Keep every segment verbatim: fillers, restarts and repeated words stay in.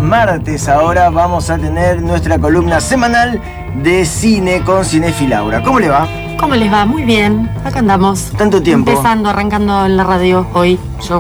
martes ahora vamos a tener nuestra columna semanal de cine con Cinéfil Laura. ¿Cómo le va? ¿Cómo les va? Muy bien, acá andamos. ¿Tanto tiempo? Empezando, arrancando en la radio hoy, yo.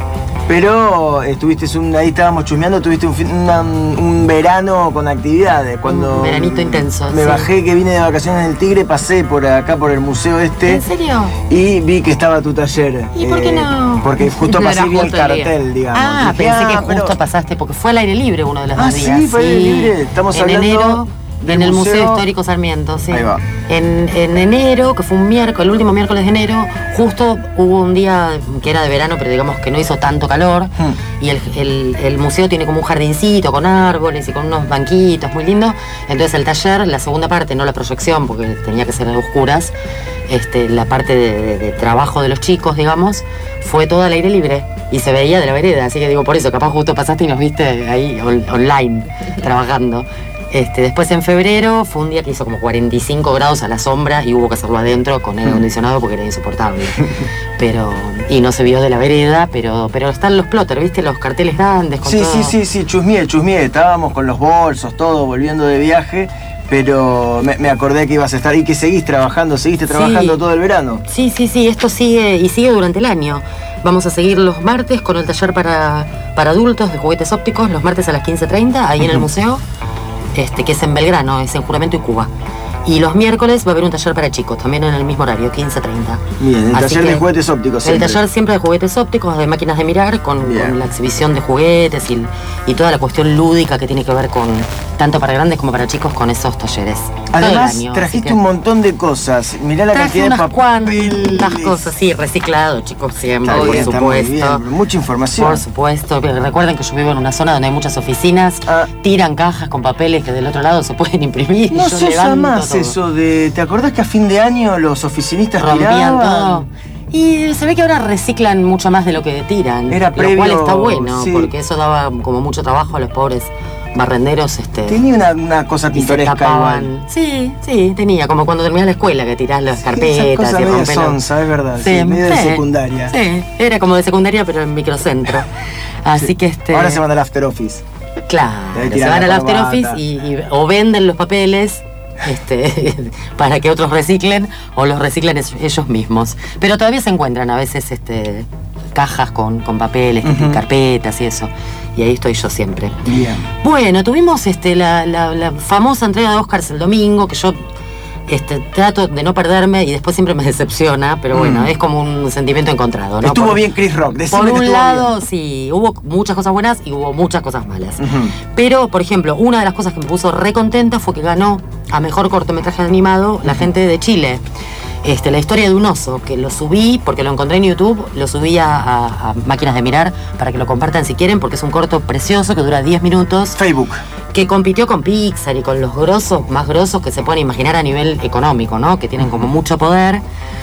Pero estuviste un, ahí estábamos chusmeando, tuviste un, fin, una, un verano con actividades. Cuando un veranito intenso. Me sí. bajé, que vine de vacaciones en el Tigre, pasé por acá por el museo este. ¿En serio? Y vi que estaba tu taller. ¿Y eh, por qué no? Porque justo no pasé y vi el cartel, el digamos. Ah, dije, pensé ah, que justo pero... pasaste, porque fue al aire libre uno de los ah, dos días. Sí, fue al aire libre. Estamos en hablando enero. En el Museo. museo Histórico Sarmiento, sí. Ahí va. En, en enero, que fue un miércoles, el último miércoles de enero, justo hubo un día que era de verano, pero digamos que no hizo tanto calor. Hmm. Y el, el, el museo tiene como un jardincito con árboles y con unos banquitos muy lindos. Entonces el taller, la segunda parte, no la proyección, porque tenía que ser a oscuras, este, la parte de, de, de trabajo de los chicos, digamos, fue toda al aire libre. Y se veía de la vereda, así que digo, por eso, capaz justo pasaste y nos viste ahí on, online, trabajando. Este, después en febrero fue un día que hizo como cuarenta y cinco grados a la sombra y hubo que hacerlo adentro con aire acondicionado porque era insoportable. Pero, y no se vio de la vereda, pero, pero están los plotters, ¿viste? Los carteles grandes con sí, todo. Sí, sí, sí, chusmié, chusmié. Estábamos con los bolsos, todo, volviendo de viaje. Pero me, me acordé que ibas a estar y que seguís trabajando, seguiste trabajando sí. todo el verano. Sí, sí, sí, esto sigue y sigue durante el año. Vamos a seguir los martes con el taller para, para adultos de juguetes ópticos, los martes a las quince treinta, ahí en el museo. Este, que es en Belgrano, es en Juramento y Cuba. Y los miércoles va a haber un taller para chicos, también en el mismo horario, quince treinta. Bien, el Así taller de juguetes ópticos siempre. El taller siempre de juguetes ópticos, de máquinas de mirar, con, con la exhibición de juguetes y, y toda la cuestión lúdica que tiene que ver con, tanto para grandes como para chicos, con esos talleres. Además, año, trajiste que... un montón de cosas. Mirá la Traje cantidad unas de papeles. cuantas cosas, sí, reciclado, chicos, siempre, está por bien, supuesto. Está muy bien, mucha información. Por supuesto. Recuerden que yo vivo en una zona donde hay muchas oficinas, ah. tiran cajas con papeles que del otro lado se pueden imprimir. No y yo se usa más todo. eso de... ¿Te acordás que a fin de año los oficinistas rompían tiraban? todo? Y se ve que ahora reciclan mucho más de lo que tiran. Era previo, lo cual está bueno, sí. porque eso daba como mucho trabajo a los pobres barrenderos. Este, tenía una, una cosa pintoresca igual. Sí, sí, tenía, como cuando terminás la escuela, que tirás las sí, carpetas. Esas cosas y medio sonza, es verdad, sí, sí, medio sí, de secundaria. Sí, era como de secundaria, pero en microcentro. Así sí. que este... Ahora se van al after office. Claro, se van al after office y, y o venden los papeles este, para que otros reciclen o los reciclen ellos mismos. Pero todavía se encuentran a veces este, cajas con, con papeles, uh-huh. carpetas y eso. Y ahí estoy yo siempre. Bien. Bueno, tuvimos este, la, la, la famosa entrega de Oscars el domingo, que yo este, trato de no perderme y después siempre me decepciona, pero bueno, mm. es como un sentimiento encontrado, ¿no? Estuvo por, bien Chris Rock, decime por un que estuvo lado, bien. Sí, hubo muchas cosas buenas y hubo muchas cosas malas. Uh-huh. Pero, por ejemplo, una de las cosas que me puso re contenta fue que ganó a mejor cortometraje animado la gente de Chile. Este, la historia de un oso, que lo subí porque lo encontré en YouTube, lo subí a, a, a Máquinas de Mirar para que lo compartan si quieren, porque es un corto precioso que dura diez minutos. Facebook. Que compitió con Pixar y con los grosos, más grosos que se pueden imaginar a nivel económico, ¿no? Que tienen como mucho poder.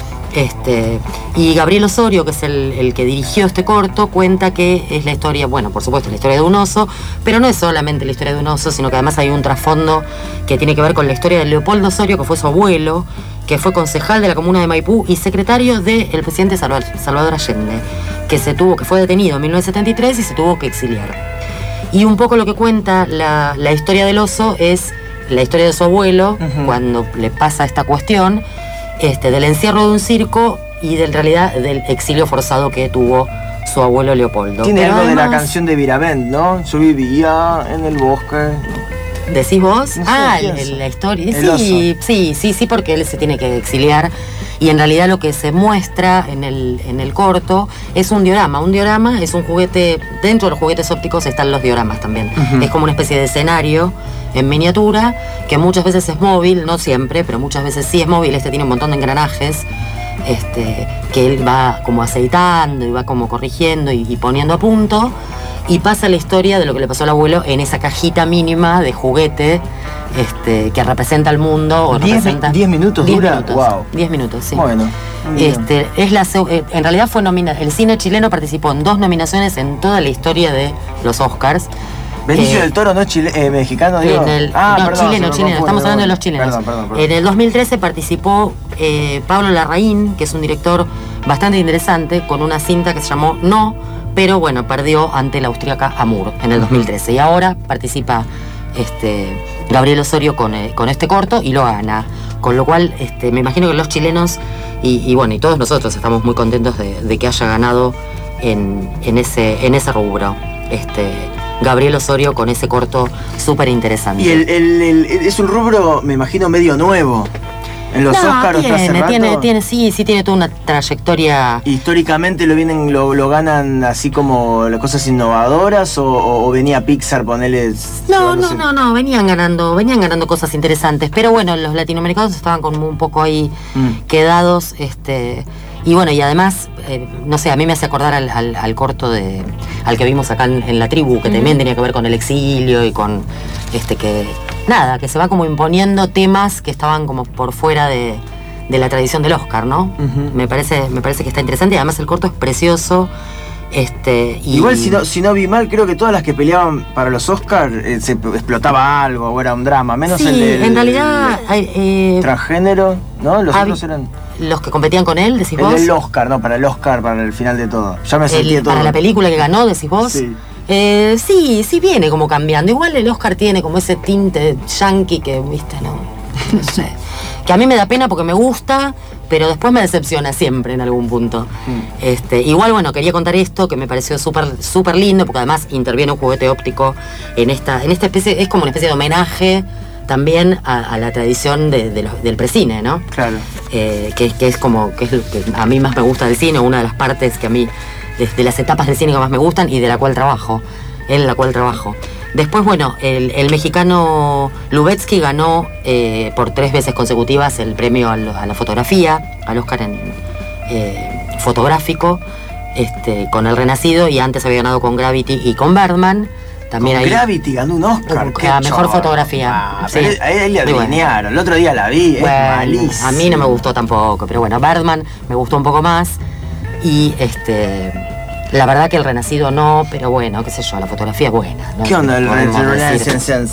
Este, y Gabriel Osorio, que es el, el que dirigió este corto, cuenta que es la historia, bueno, por supuesto, la historia de un oso, pero no es solamente la historia de un oso, sino que además hay un trasfondo que tiene que ver con la historia de Leopoldo Osorio, que fue su abuelo, que fue concejal de la comuna de Maipú y secretario del presidente Salvador Allende, que se tuvo, que fue detenido en mil novecientos setenta y tres y se tuvo que exiliar. Y un poco lo que cuenta la, la historia del oso es la historia de su abuelo, uh-huh. cuando le pasa esta cuestión, este, del encierro de un circo y de, en realidad del exilio forzado que tuvo su abuelo Leopoldo. Tiene Pero algo además, de la canción de Viravent, ¿no? Yo vivía en el bosque. ¿Decís vos? No sé, ah, el, la historia. El sí, oso. sí, sí, sí, porque él se tiene que exiliar. Y en realidad lo que se muestra en el, en el corto es un diorama. Un diorama es un juguete, dentro de los juguetes ópticos están los dioramas también. Uh-huh. Es como una especie de escenario en miniatura, que muchas veces es móvil, no siempre, pero muchas veces sí es móvil. Este tiene un montón de engranajes este, que él va como aceitando y va como corrigiendo y, y poniendo a punto. Y pasa la historia de lo que le pasó al abuelo en esa cajita mínima de juguete este, que representa al mundo. O diez, representa diez minutos diez dura. Minutos, wow. diez minutos, sí. Bueno. Este, es la, en realidad fue nomina, el cine chileno participó en dos nominaciones en toda la historia de los Oscars. Benicio eh, del Toro, ¿no es chile, eh, mexicano? Digo. En el, ah, no, perdón, chileno, chileno, estamos hablando de los chilenos. Perdón, perdón, perdón. En el dos mil trece participó eh, Pablo Larraín, que es un director bastante interesante, con una cinta que se llamó No, pero bueno, perdió ante la austríaca Amour en el dos mil trece. Y ahora participa este, Gabriel Osorio con, eh, con este corto y lo gana. Con lo cual, este, me imagino que los chilenos y, y bueno, y todos nosotros estamos muy contentos de, de que haya ganado en, en, ese, en ese rubro. Este, Gabriel Osorio con ese corto súper interesante. Y el, el, el, es un rubro, me imagino, medio nuevo. En los no, Oscars tiene, hace rato. tiene, tiene, sí, sí tiene toda una trayectoria. Históricamente lo vienen, lo, lo ganan así como las cosas innovadoras o, o venía Pixar ponerle. No, no, no, no, venían ganando, venían ganando cosas interesantes, pero bueno, los latinoamericanos estaban como un poco ahí mm. quedados, este. Y bueno, y además, eh, no sé, a mí me hace acordar al, al, al corto de al que vimos acá en, en La Tribu, que mm. también tenía que ver con el exilio y con este que nada, que se va como imponiendo temas que estaban como por fuera de, de la tradición del Oscar, ¿no? Uh-huh. Me parece, me parece que está interesante y además el corto es precioso. Este, y igual si no, si no vi mal, creo que todas las que peleaban para los Oscars eh, se explotaba algo o era un drama, menos sí, el del en realidad, el, eh, transgénero, ¿no? Los hab, otros eran. Los que competían con él, decís el vos. El Oscar, no, para el Oscar, para el final de todo. Ya me sentí el, todo. Para la película que ganó, decís vos. Sí. Eh, sí, sí viene como cambiando. Igual el Oscar tiene como ese tinte yankee que, viste, no, no sé. Que a mí me da pena porque me gusta, pero después me decepciona siempre en algún punto. Mm. Este, igual, bueno, quería contar esto que me pareció súper súper lindo, porque además interviene un juguete óptico en esta, en esta especie, es como una especie de homenaje también a, a la tradición de, de los, del precine, ¿no? Claro. Eh, que, que es como, que es lo que a mí más me gusta del cine, una de las partes que a mí, de, de las etapas del cine que más me gustan y de la cual trabajo, en la cual trabajo. Después, bueno, el, el mexicano Lubetsky ganó eh, por tres veces consecutivas el premio a, lo, a la fotografía, al Oscar en eh, fotográfico, este, con El Renacido, y antes había ganado con Gravity y con Birdman. También con ahí, Gravity ganó un Oscar. La mejor fotografía. Ah, sí. A él le alinearon. Bueno. El otro día la vi, bueno, es malísimo. A mí no me gustó tampoco, pero bueno, Birdman me gustó un poco más. Y este... La verdad que El Renacido no, pero bueno, qué sé yo, la fotografía es buena, ¿no? ¿Qué onda El Renacido?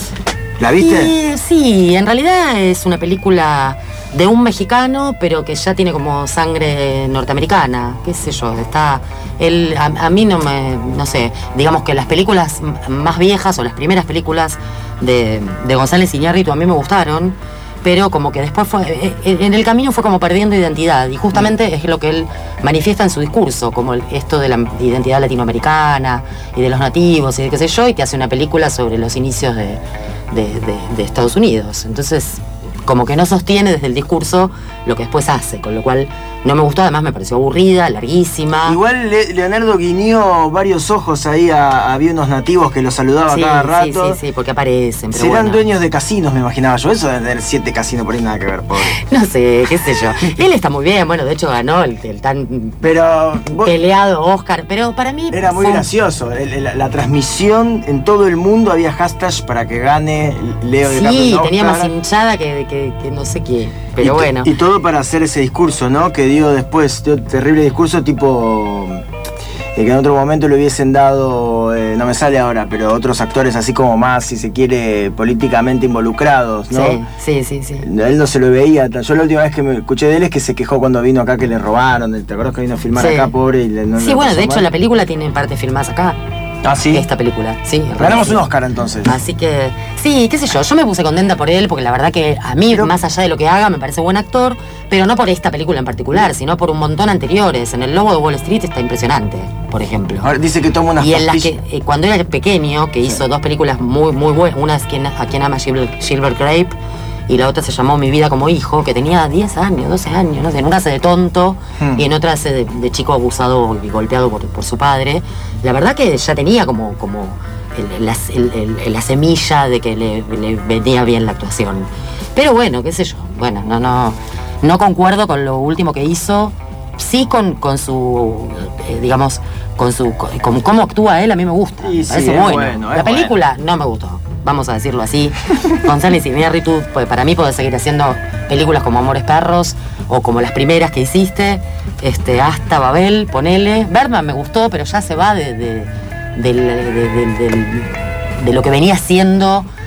¿La viste? Y, sí, en realidad es una película de un mexicano, pero que ya tiene como sangre norteamericana, qué sé yo, está... Él, a, a mí no me, no sé, digamos que las películas más viejas o las primeras películas de, de González Iñárritu a mí me gustaron, pero como que después fue, en el camino fue como perdiendo identidad, y justamente es lo que él manifiesta en su discurso, como esto de la identidad latinoamericana y de los nativos y de qué sé yo, y te hace una película sobre los inicios de, de, de, de Estados Unidos. Entonces, como que no sostiene desde el discurso lo que después hace, con lo cual no me gustó, además me pareció aburrida, larguísima. Igual Le- Leonardo guiñó varios ojos ahí, a, había unos nativos que lo saludaba sí, cada rato. Sí, sí, sí, porque aparecen. Pero Serán bueno. dueños de casinos, me imaginaba yo. Eso de tener siete casinos por ahí nada que ver, pobre. No sé, qué sé yo. Él está muy bien, bueno, de hecho ganó el, el tan pero vos, peleado Oscar, pero para mí... era muy fue... gracioso. El, el, la, la transmisión, en todo el mundo había hashtag para que gane Leo DiCaprio. Sí, tenía más hinchada que, que, que no sé qué, pero y bueno. Y todo para hacer ese discurso, ¿no? Que dio después, dio terrible discurso tipo... Eh, que en otro momento le hubiesen dado, eh, no me sale ahora, pero otros actores así como más, si se quiere, políticamente involucrados, ¿no? Sí, sí, sí, sí. Él no se lo veía. Yo la última vez que me escuché de él es que se quejó cuando vino acá que le robaron. ¿Te acuerdas que vino a filmar sí. acá, pobre? Y le, no, sí, no bueno, de hecho mal. La película tiene parte filmadas acá. Ah, sí. Esta película, sí. Ganamos un Oscar entonces. Así que, sí, qué sé yo, yo me puse contenta por él, porque la verdad que a mí, pero, más allá de lo que haga, me parece buen actor, pero no por esta película en particular, sino por un montón anteriores. En El Lobo de Wall Street está impresionante, por ejemplo. Ahora dice que toma unas Y en las que, eh, cuando era pequeño, que hizo sí. dos películas muy, muy buenas, una es quien, A quien ama Gilbert, Gilbert Grape, y la otra se llamó Mi vida como hijo, que tenía diez años, doce años, no sé, en una hace de tonto hmm. y en otra hace de, de chico abusado y golpeado por, por su padre. La verdad que ya tenía como, como el, la, el, el, la semilla de que le, le venía bien la actuación. Pero bueno, qué sé yo, bueno, no, no, no concuerdo con lo último que hizo, sí con, con su, eh, digamos, con su con, con cómo actúa él, a mí me gusta, sí, me parece sí, bueno. bueno. La película bueno. no me gustó. Vamos a decirlo así. González Iñárritu, pues para mí puede seguir haciendo películas como Amores Perros o como las primeras que hiciste, este, hasta Babel, ponele. Birdman me gustó, pero ya se va de, de, de, de, de, de, de, de lo que venía siendo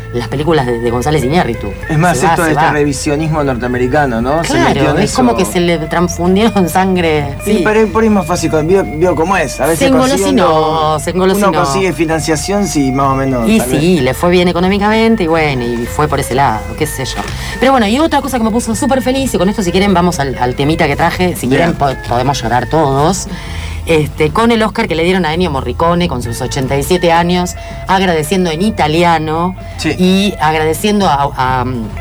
las películas de, de González Iñárritu. Es más, Se va, esto de se este va. revisionismo norteamericano, ¿no? Se metió Claro, en es eso. como que se le transfundieron sangre. Sí, Sí. pero por ahí es más fácil, vio, vio cómo es. A veces Se engolosinó, consiguiendo- se engolosinó. Uno consigue financiación si más o menos. Y tal vez. sí, le fue bien económicamente y bueno, y fue por ese lado, qué sé yo. Pero bueno, y otra cosa que me puso súper feliz, y con esto si quieren vamos al, al temita que traje, si Bien. quieren po- podemos llorar todos, este, con el Oscar que le dieron a Ennio Morricone con sus ochenta y siete años, agradeciendo en italiano Sí. y agradeciendo a, a-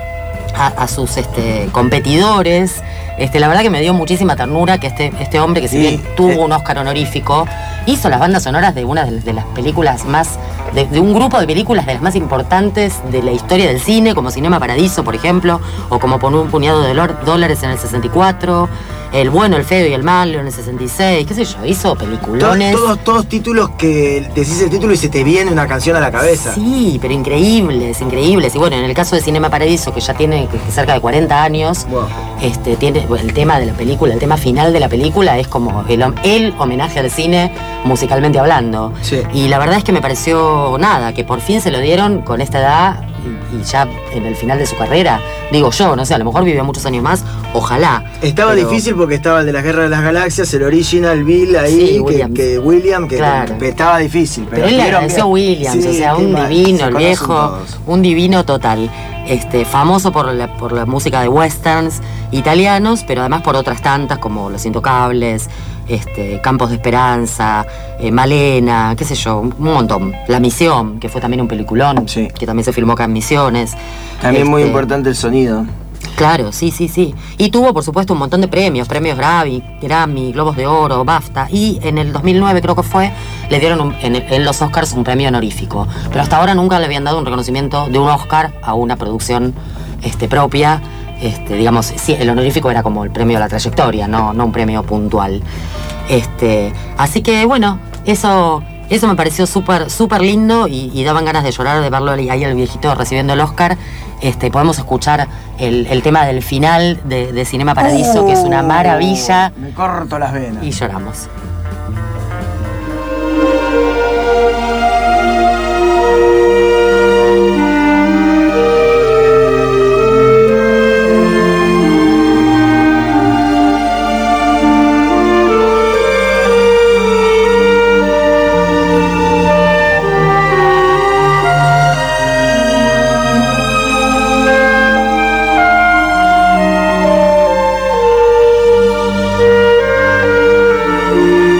a- a sus este, competidores. Este, la verdad que me dio muchísima ternura que este, este hombre, que si Sí, bien tuvo eh. un Oscar honorífico, hizo las bandas sonoras de una de, de las películas más, de, de un grupo de películas de las más importantes de la historia del cine, como Cinema Paradiso, por ejemplo, o como Por un puñado de dolor- dólares en el sesenta y cuatro, El bueno, el feo y el malo en el sesenta y seis, qué sé yo, hizo To- peliculones. Todos, todos títulos que decís el título y se te viene una canción a la cabeza. Sí, pero increíbles, increíbles. Y bueno, en el caso de Cinema Paradiso, que ya tiene que- que cerca de cuarenta años, Wow. este, tiene el tema de la película, el tema final de la película es como el, hom- el homenaje al cine musicalmente hablando. Sí. Y la verdad es que me pareció nada, que por fin se lo dieron con esta edad y, y ya en el final de su carrera. Digo yo, no sé, a lo mejor vivió muchos años más, ojalá. Estaba pero- difícil porque estaba el de las Guerras de las Galaxias, el original Bill ahí, Sí, que, Williams. que William, que, Claro. que estaba difícil. Pero, Pero él le estuvieron agradeció a bien. Williams, Sí, o sea, qué un mal, divino, se el conocen viejo, todos. un divino total. Este, famoso por la, por la música de westerns italianos, pero además por otras tantas como Los Intocables, este, Campos de Esperanza, eh, Malena, qué sé yo, un montón. La Misión, que fue también un peliculón, Sí. que también se filmó acá en Misiones. También muy Este, importante el sonido. Claro, sí, sí, sí. Y tuvo, por supuesto, un montón de premios, premios Grammy, Grammy, Globos de Oro, BAFTA. Y en el dos mil nueve, creo que fue, le dieron un- en, en los Oscars un premio honorífico. Pero hasta ahora nunca le habían dado un reconocimiento de un Oscar a una producción este, propia. Este, digamos, sí, el honorífico era como el premio a la trayectoria, no, no un premio puntual. Este, así que, bueno, eso... Eso me pareció súper súper lindo y, y daban ganas de llorar de verlo ahí al viejito recibiendo el Oscar. Este, podemos escuchar el, el tema del final de, de Cinema Paradiso, que es una maravilla, Me corto las venas. y lloramos. Thank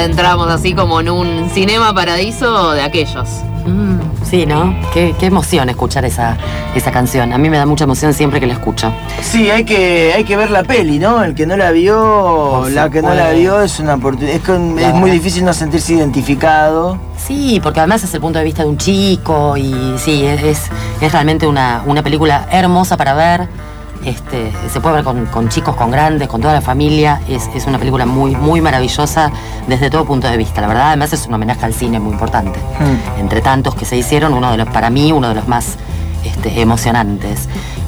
adentramos así como en un cinema paradiso de aquellos. Mm, sí, ¿no? Qué, qué emoción escuchar esa, esa canción. A mí me da mucha emoción siempre que la escucho. Sí, hay que, hay que ver la peli, ¿no? El que no la vio, Por la que no la supuesto. vio es una oportunidad. Es, con- La es muy verdad. difícil no sentirse identificado. Sí, porque además es el punto de vista de un chico y sí, es, es realmente una, una película hermosa para ver. Este, se puede ver con, con chicos, con grandes, con toda la familia. Es, es una película muy, muy maravillosa desde todo punto de vista. La verdad, además es un homenaje al cine muy importante. Mm. Entre tantos que se hicieron, uno de los, para mí, uno de los más este, emocionantes.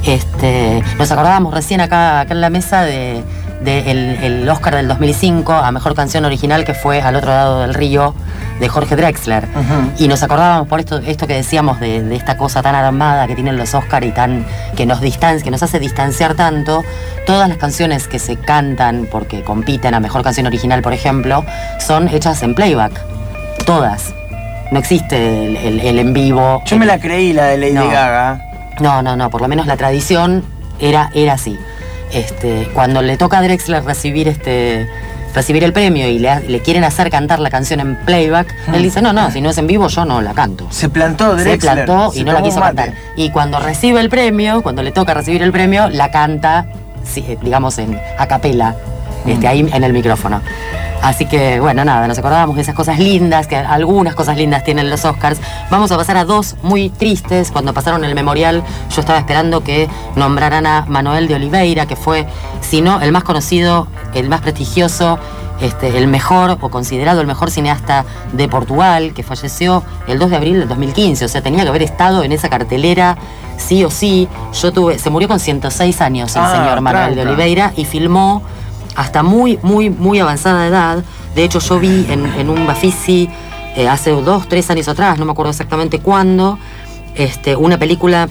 Este, nos acordábamos recién acá, acá en la mesa de, de el, el Oscar del dos mil cinco a Mejor Canción Original, que fue Al otro lado del río, de Jorge Drexler. Ujú. Y nos acordábamos por esto, esto que decíamos de, de esta cosa tan armada que tienen los Oscar y tan que nos distancia, que nos hace distanciar tanto. Todas las canciones que se cantan porque compiten a Mejor Canción Original, por ejemplo, son hechas en playback. Todas. No existe el, el- el en vivo. Yo me la creí, la de Lady No. Gaga. No, no, no, por lo menos la tradición era, era así. Este, cuando le toca a Drexler recibir este recibir el premio y le, le quieren hacer cantar la canción en playback, él dice, no, no, si no es en vivo yo no la canto. Se plantó Se Drexler. plantó y se no la tomó quiso un mate. cantar. Y cuando recibe el premio, cuando le toca recibir el premio, la canta, sí, eh, digamos, en a capela, este, ahí en el micrófono. Así que, bueno, nada, nos acordábamos de esas cosas lindas, que algunas cosas lindas tienen los Oscars. Vamos a pasar a dos muy tristes. Cuando pasaron el memorial, yo estaba esperando que nombraran a Manuel de Oliveira, que fue, si no, el más conocido, el más prestigioso, este, el mejor o considerado el mejor cineasta de Portugal, que falleció el dos de abril del dos mil quince. O sea, tenía que haber estado en esa cartelera sí o sí. Yo tuve, se murió con ciento seis años el Ah, señor Manuel de tranca. Oliveira y filmó hasta muy, muy, muy avanzada edad. De hecho, yo vi en, en un Bafisi eh, hace dos, tres años atrás, no me acuerdo exactamente cuándo, este, una película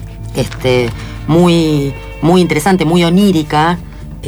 este, muy, muy interesante, muy onírica.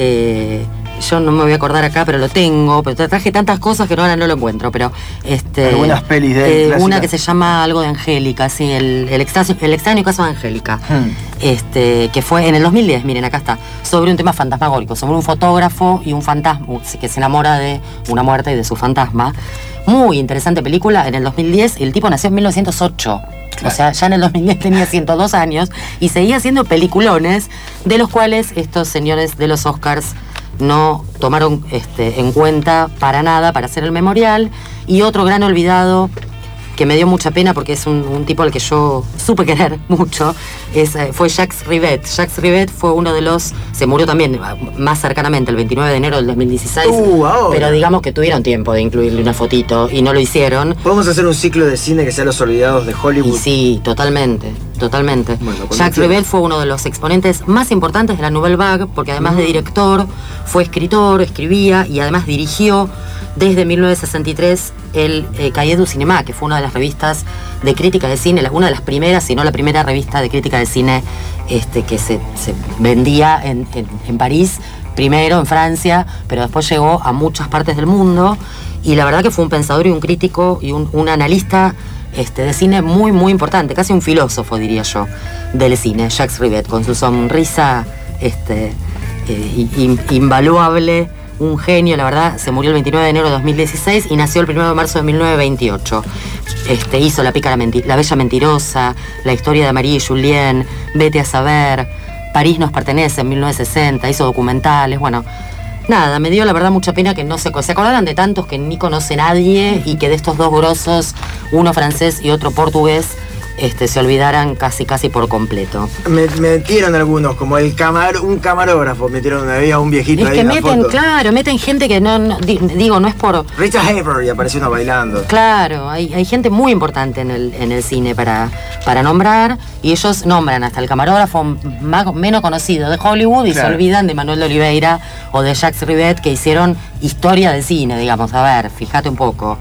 eh, yo no me voy a acordar acá, pero lo tengo. Pero te traje tantas cosas que no, ahora no lo encuentro. Pero este, Algunas pelis de él, eh, clásicas. una que se llama algo de Angélica, sí, el, el, extraño, el extraño caso de Angélica. Hmm. Este, que fue en el dos mil diez, miren, acá está, sobre un tema fantasmagórico, sobre un fotógrafo y un fantasma que se enamora de una muerte y de su fantasma. Muy interesante película. En el dos mil diez, el tipo nació en mil novecientos ocho. Claro. O sea, ya en el dos mil diez tenía ciento dos años y seguía haciendo peliculones, de los cuales estos señores de los Oscars no tomaron este, en cuenta para nada para hacer el memorial. Y otro gran olvidado, que me dio mucha pena porque es un, un tipo al que yo supe querer mucho, es, eh, fue Jacques Rivette. Jacques Rivette fue uno de los, se murió también más cercanamente el veintinueve de enero del dos mil dieciséis, Uh, ahora. pero digamos que tuvieron tiempo de incluirle una fotito y no lo hicieron. Podemos hacer un ciclo de cine que sea Los Olvidados de Hollywood. Y sí, totalmente, totalmente. Bueno, cuando Jacques quieras. Rivette fue uno de los exponentes más importantes de la Nouvelle Vague, porque además de director, fue escritor, escribía y además dirigió desde mil novecientos sesenta y tres el eh, Cahiers du Cinéma, que fue una de las revistas de crítica de cine, la- una de las primeras, si no la primera revista de crítica de cine este, que se, se vendía en, en- en París, primero en Francia, pero después llegó a muchas partes del mundo. Y la verdad que fue un pensador y un crítico y un, un analista este, de cine muy, muy importante, casi un filósofo, diría yo, del cine, Jacques Rivette, con su sonrisa este, eh, in- invaluable, un genio, la verdad. Se murió el veintinueve de enero de dos mil dieciséis y nació el primero de marzo de mil novecientos veintiocho. Este, hizo La pícara menti- La bella mentirosa, La historia de Marie y Julien, Vete a saber, París nos pertenece en mil novecientos sesenta, hizo documentales, bueno. Nada, me dio la verdad mucha pena que no se, se acordaran de tantos que ni conoce nadie y que de estos dos grosos, uno francés y otro portugués, este, se olvidaran casi casi por completo. Me metieron algunos, como el camar, un camarógrafo, metieron una vez a un viejito Es ahí que en la meten, foto. claro, meten gente que no, no- di- digo, no es por... Richard Haver y apareció uno bailando. Claro, hay, hay gente muy importante en el, en el cine para, para nombrar, y ellos nombran hasta el camarógrafo más, menos conocido de Hollywood y Claro. se olvidan de Manuel de Oliveira o de Jacques Rivette, que hicieron historia del cine, digamos. A ver, fíjate un poco.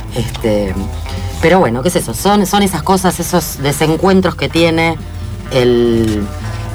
Este, pero bueno, ¿qué es eso? Son, son esas cosas, esos desencuentros que tiene el,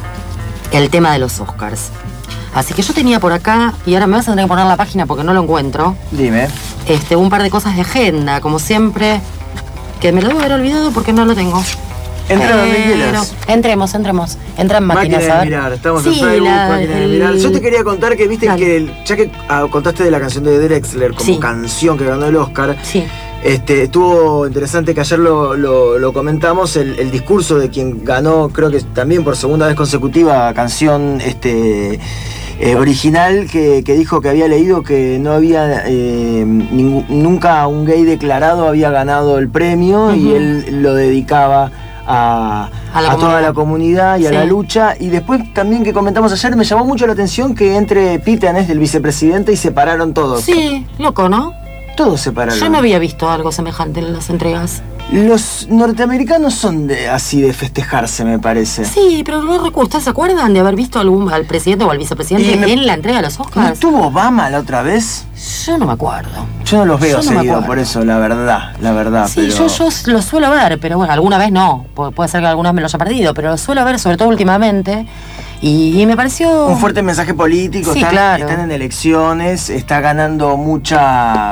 el tema de los Oscars. Así que yo tenía por acá, y ahora me vas a tener que poner la página porque no lo encuentro, Dime. este, un par de cosas de agenda, como siempre, que me lo debo haber olvidado porque no lo tengo. Entra donde Pero quieras. entremos, entremos. Entra en máquinas, Máquina a de ver. mirar, estamos Sí, en Facebook, la- máquina de el- mirar. Yo te quería contar que viste Dale. que, el- ya que ah, contaste de la canción de Drexler como Sí. canción que ganó el Oscar, Sí. este, estuvo interesante que ayer lo, lo- lo comentamos, el, el discurso de quien ganó, creo que también por segunda vez consecutiva, canción este, eh, original, que, que dijo que había leído que no había eh, ningú- nunca un gay declarado había ganado el premio, y Ujú. él lo dedicaba a, A la a toda comunidad. la comunidad y a Sí. la lucha. Y después también que comentamos ayer, me llamó mucho la atención que entre Pitanes del vicepresidente y separaron todos. Sí, loco, ¿no? Todos separaron. Yo no había visto algo semejante en las entregas. Los norteamericanos son de, así de festejarse, me parece. Sí, pero no recuerdo. ¿Ustedes se acuerdan de haber visto algún, al presidente o al vicepresidente Y me- en la entrega de los ¿No Oscars? estuvo Obama la otra vez? Yo no me acuerdo. Yo no los veo Yo no me seguido acuerdo. por eso, la verdad, la verdad. Sí, pero... yo, yo los suelo ver, pero bueno, alguna vez no. Pu- puede ser que alguna vez me lo haya perdido, pero los suelo ver, sobre todo últimamente. Y, y me pareció... Un fuerte mensaje político, Sí, están, claro. están en elecciones, está ganando mucha...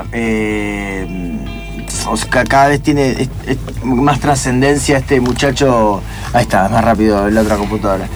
eh, o sea, cada vez tiene es- es más trascendencia este muchacho... Ahí está, es más rápido en la otra computadora.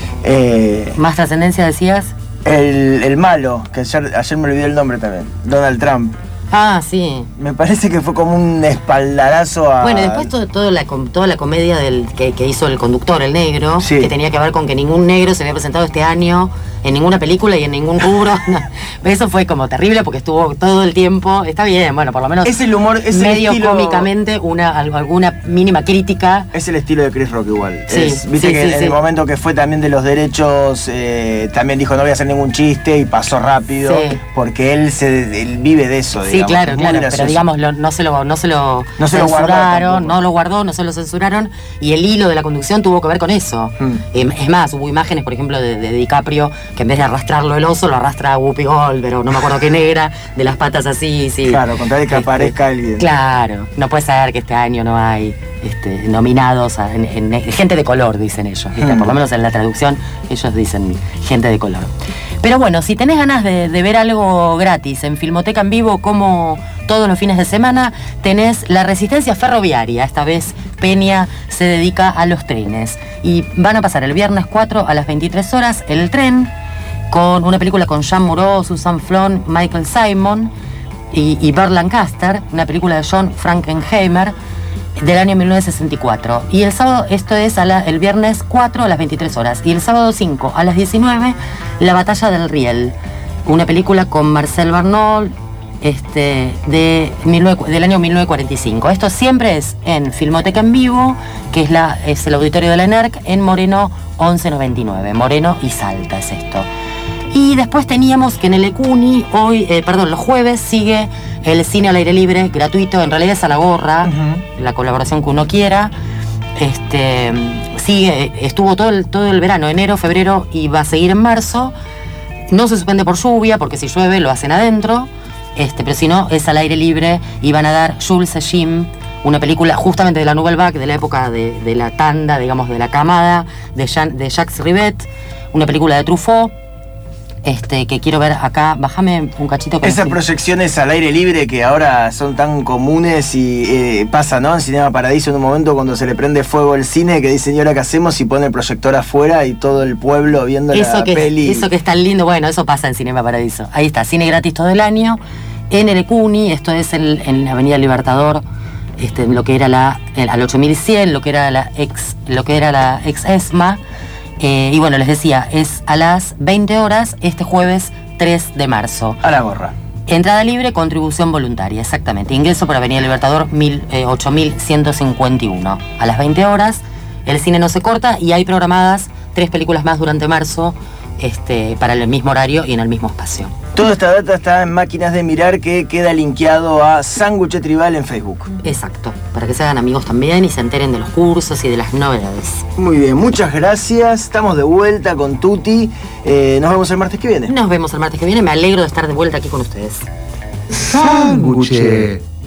Eh, Más trascendencia, decías. el, el malo, que ayer, ayer me olvidé el nombre también, Donald Trump. Ah, sí. Me parece que fue como un espaldarazo a... Bueno, y después todo, todo la, com- toda la comedia del que, que hizo el conductor, el negro, Sí. que tenía que ver con que ningún negro se había presentado este año en ninguna película y en ningún rubro. No, eso fue como terrible porque estuvo todo el tiempo. Está bien, bueno, por lo menos Es el humor, es el medio estilo... cómicamente una, al- alguna mínima crítica. Es el estilo de Chris Rock igual. Sí, Es- Viste sí, que sí, en sí. el momento que fue también de los derechos, eh, también dijo no voy a hacer ningún chiste y pasó rápido, Sí. porque él se él vive de eso, Sí, digamos. claro, es muy claro, gracioso. pero digamos, lo- no se lo, no se lo No se lo guardó censuraron, tampoco. no lo guardó, no se lo censuraron, y el hilo de la conducción tuvo que ver con eso. Mm. Eh, Es más, hubo imágenes, por ejemplo, de, de DiCaprio, que en vez de arrastrarlo el oso, lo arrastra a Whoopi Goldberg, o no me acuerdo qué negra, de las patas así, sí. Claro, con tal de que Este, aparezca alguien. Claro, no puede ser que este año no hay este, nominados a- en, en- gente de color, dicen ellos, ¿viste? Mm. Por lo menos en la traducción ellos dicen gente de color. Pero bueno, si tenés ganas de, de ver algo gratis en Filmoteca en vivo, como todos los fines de semana, tenés La Resistencia Ferroviaria. Esta vez Peña se dedica a los trenes. Y van a pasar el viernes cuatro a las veintitrés horas El Tren, con una película con Jean Moreau, Susan Flon, Michael Simon y, y Burt Lancaster, una película de John Frankenheimer del año mil novecientos sesenta y cuatro. Y el sábado, esto es a la- el viernes cuatro a las veintitrés horas. Y el sábado cinco a las diecinueve, La Batalla del Riel, una película con Marcel Barnol, este, de mil nueve- del año mil novecientos cuarenta y cinco. Esto siempre es en Filmoteca en Vivo, que es, la, es el auditorio de la ENERC, en Moreno once noventa y nueve. Moreno y Salta es esto. Y después teníamos que en el Ecuni, hoy, eh, perdón, los jueves sigue el cine al aire libre, gratuito, en realidad es a la gorra, Ujú. la colaboración que uno quiera. Este, sigue, estuvo todo el, todo el verano, enero, febrero, y va a seguir en marzo. No se suspende por lluvia, porque si llueve lo hacen adentro, este, pero si no, es al aire libre, y van a dar Jules et Jim, una película justamente de la Nouvelle Vague, de la época de, de la tanda, digamos, de la camada, de, Jean, de Jacques Rivette, una película de Truffaut, este, que quiero ver acá. Bájame un cachito. que Esas no sé. proyecciones al aire libre que ahora son tan comunes y eh, pasa, ¿no? En Cinema Paradiso en un momento cuando se le prende fuego el cine, que dice, ¿y ahora qué hacemos? Y pone el proyector afuera y todo el pueblo viendo Eso la que, peli. eso que es tan lindo, bueno, eso pasa en Cinema Paradiso. Ahí está, cine gratis todo el año. En el Ecuni, esto es en, en la Avenida Libertador, este, lo que era la, el- al ocho mil cien, lo que era la ex, lo que era la ex ESMA. Eh, y bueno, les decía, es a las veinte horas este jueves tres de marzo. A la gorra. Entrada libre, contribución voluntaria, exactamente. Ingreso por Avenida Libertador mil, eh, ocho mil ciento cincuenta y uno. A las veinte horas, el cine no se corta y hay programadas tres películas más durante marzo, este, para el mismo horario y en el mismo espacio. Toda esta data está en Máquinas de Mirar, que queda linkeado a Sándwich Tribal en Facebook. Exacto, para que se hagan amigos también y se enteren de los cursos y de las novedades. Muy bien, muchas gracias. Estamos de vuelta con Tuti. Eh, nos vemos el martes que viene. Nos vemos el martes que viene, me alegro de estar de vuelta aquí con ustedes. Sándwich.